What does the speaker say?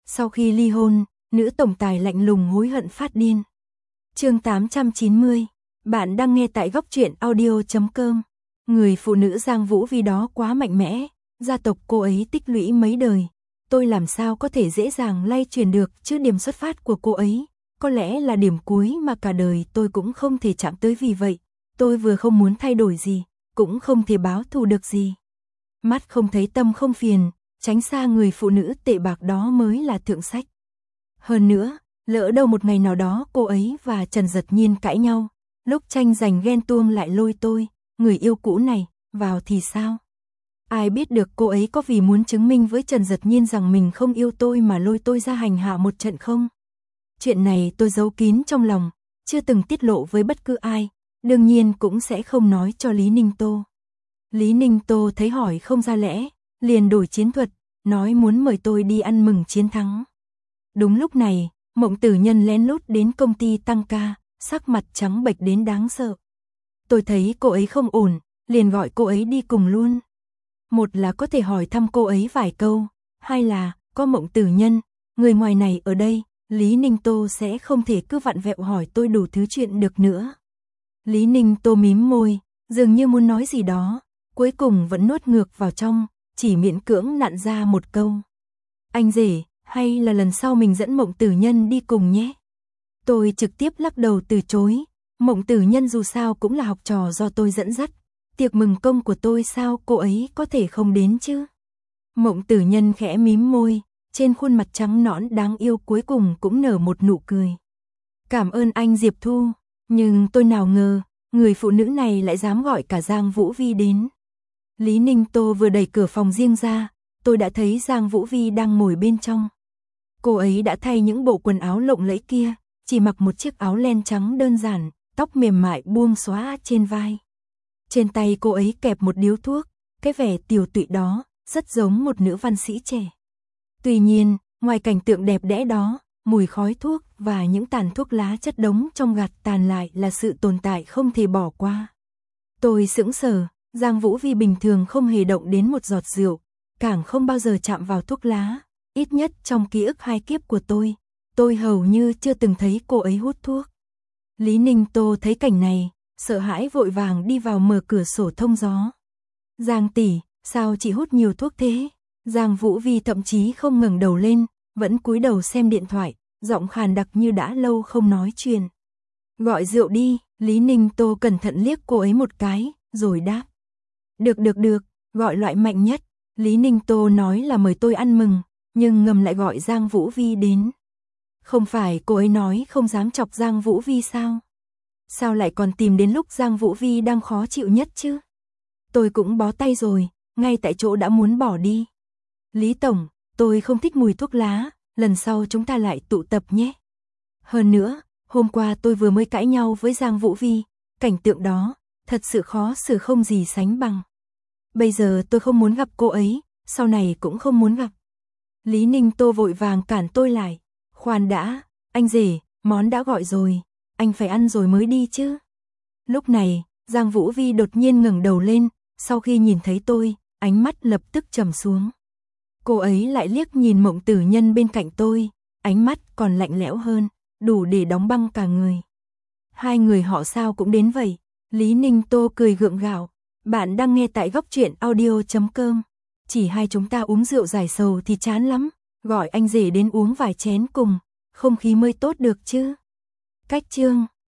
Sau khi ly hôn, nữ tổng tài lạnh lùng hối hận phát điên. Chương 890. Bạn đang nghe tại góc truyện audio.com. Người phụ nữ Giang Vũ Vi đó quá mạnh mẽ, gia tộc cô ấy tích lũy mấy đời. Tôi làm sao có thể dễ dàng lay chuyển được, chứ điểm xuất phát của cô ấy có lẽ là điểm cuối mà cả đời tôi cũng không thể chạm tới, vì vậy tôi vừa không muốn thay đổi gì, cũng không thể báo thù được gì. Mắt không thấy tâm không phiền, tránh xa người phụ nữ tệ bạc đó mới là thượng sách. Hơn nữa, lỡ đâu một ngày nào đó cô ấy và Trần Dật Nhiên cãi nhau, lúc tranh giành ghen tuông lại lôi tôi, người yêu cũ này, vào thì sao? Ai biết được cô ấy có vì muốn chứng minh với Trần Dật Nhiên rằng mình không yêu tôi mà lôi tôi ra hành hạ một trận không? Chuyện này tôi giấu kín trong lòng, chưa từng tiết lộ với bất cứ ai, đương nhiên cũng sẽ không nói cho Lý Ninh Tô. Lý Ninh Tô thấy hỏi không ra lẽ, liền đổi chiến thuật, nói muốn mời tôi đi ăn mừng chiến thắng. Đúng lúc này, Mộng Tử Nhân lén lút đến công ty tăng ca, sắc mặt trắng bệch đến đáng sợ. Tôi thấy cô ấy không ổn, liền gọi cô ấy đi cùng luôn. Một là có thể hỏi thăm cô ấy vài câu, hai là có Mộng Tử Nhân, người ngoài này ở đây, Lý Ninh Tô sẽ không thể cứ vặn vẹo hỏi tôi đủ thứ chuyện được nữa. Lý Ninh Tô mím môi, dường như muốn nói gì đó, cuối cùng vẫn nuốt ngược vào trong, chỉ miễn cưỡng nặn ra một câu. Anh rể, hay là lần sau mình dẫn Mộng Tử Nhân đi cùng nhé? Tôi trực tiếp lắc đầu từ chối, Mộng Tử Nhân dù sao cũng là học trò do tôi dẫn dắt, tiệc mừng công của tôi sao cô ấy có thể không đến chứ? Mộng Tử Nhân khẽ mím môi, trên khuôn mặt trắng nõn đáng yêu cuối cùng cũng nở một nụ cười. Cảm ơn anh Diệp Thu, nhưng tôi nào ngờ, người phụ nữ này lại dám gọi cả Giang Vũ Vi đến. Lý Ninh Tô vừa đẩy cửa phòng riêng ra, tôi đã thấy Giang Vũ Vi đang ngồi bên trong. Cô ấy đã thay những bộ quần áo lộng lẫy kia, chỉ mặc một chiếc áo len trắng đơn giản, tóc mềm mại buông xõa trên vai. Trên tay cô ấy kẹp một điếu thuốc, cái vẻ tiều tụy đó, rất giống một nữ văn sĩ trẻ. Tuy nhiên, ngoài cảnh tượng đẹp đẽ đó, mùi khói thuốc và những tàn thuốc lá chất đống trong gạt tàn lại là sự tồn tại không thể bỏ qua. Tôi sững sờ, Giang Vũ Vi bình thường không hề động đến một giọt rượu, càng không bao giờ chạm vào thuốc lá, ít nhất trong ký ức 2 kiếp của tôi hầu như chưa từng thấy cô ấy hút thuốc. Lý Ninh Tô thấy cảnh này, sợ hãi vội vàng đi vào mở cửa sổ thông gió. Giang tỷ, sao chị hút nhiều thuốc thế? Giang Vũ Vi thậm chí không ngẩng đầu lên, vẫn cúi đầu xem điện thoại, giọng khàn đặc như đã lâu không nói chuyện. Gọi rượu đi, Lý Ninh Tô cẩn thận liếc cô ấy một cái, rồi đáp. Được, gọi loại mạnh nhất. Lý Ninh Tô nói là mời tôi ăn mừng, nhưng ngầm lại gọi Giang Vũ Vi đến. Không phải cô ấy nói không dám chọc Giang Vũ Vi sao? Sao lại còn tìm đến lúc Giang Vũ Vi đang khó chịu nhất chứ? Tôi cũng bó tay rồi, ngay tại chỗ đã muốn bỏ đi. Lý Tổng, tôi không thích mùi thuốc lá, lần sau chúng ta lại tụ tập nhé. Hơn nữa, hôm qua tôi vừa mới cãi nhau với Giang Vũ Vi, cảnh tượng đó, thật sự khó xử không gì sánh bằng. Bây giờ tôi không muốn gặp cô ấy, sau này cũng không muốn gặp. Lý Ninh Tô vội vàng cản tôi lại. Khoan đã, anh rể, món đã gọi rồi, anh phải ăn rồi mới đi chứ. Lúc này, Giang Vũ Vi đột nhiên ngẩng đầu lên, sau khi nhìn thấy tôi, ánh mắt lập tức trầm xuống. Cô ấy lại liếc nhìn Mộng Tử Nhân bên cạnh tôi, ánh mắt còn lạnh lẽo hơn, đủ để đóng băng cả người. Hai người họ sao cũng đến vậy? Lý Ninh Tô cười gượng gạo. Bạn đang nghe tại góc truyện audio.com. Chỉ hai chúng ta uống rượu giải sầu thì chán lắm, gọi anh rể đến uống vài chén cùng, không khí mới tốt được chứ. Cách chương